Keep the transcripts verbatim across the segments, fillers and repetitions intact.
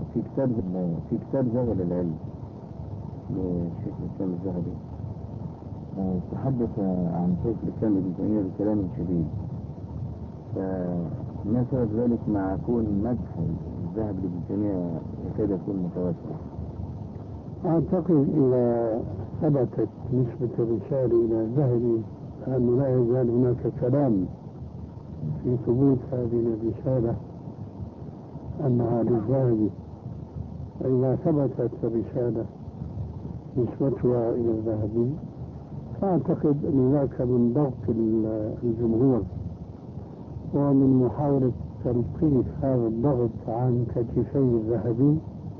في كتاب في كتاب زغل العلم للشيخ الإسلام الذهبي، تحدث عن شيخ الإسلام ابن تيمية بكلام شديد. فما سبب ذلك مع كون مدح الذهب لابن تيمية يكاد يكون متوسع؟ أعتقد إذا ثبتت نسبة الرسالة إلى الذهبي فأنه لا يزال هناك كلام في ثبوت هذه الرسالة أنها للذهبي. فإذا ثبتت الرسالة نسبتها إلى الذهبي فأعتقد أن ذاك من ضغط الجمهور ومن محاولة تلقيف هذا الضغط عن كتفي الذهبي،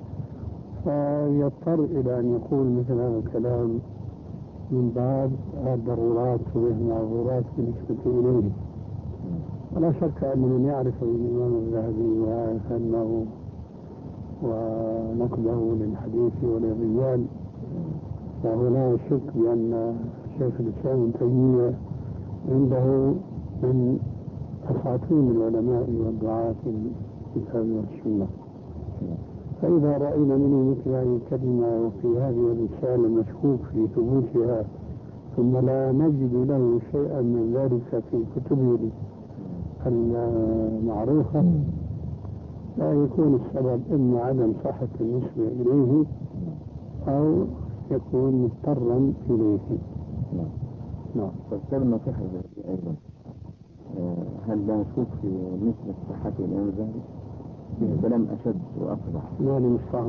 فيضطر إلى أن يقول مثل هذا الكلام من باب الضرورات والمعذورات بالنسبة إليه. ولا شك أن من يعرف الإمام الذهبي ويعرف أنه ونقده للحديث وللرجال فهو لا يشك بأن شيخ الإسلام ابن تيمية عنده من أساطين العلماء والدعاة في الكتاب والسنة. فإذا رأينا منه مثل هذه الكلمة وفي هذه الرسالة مشكوك في ثبوتها ثم لا نجد له شيئا من ذلك في كتبه المعروفة، لا يكون السبب إما عدم صحة النسبة إليه أو يكون مضطرا إليه. نعم. نعم. فالكلام النصيحة الذهبي أيضا هل لا نشوف في نسبة صحته الإمام الذهبي؟ فيه كلام أشد وأقبح. لا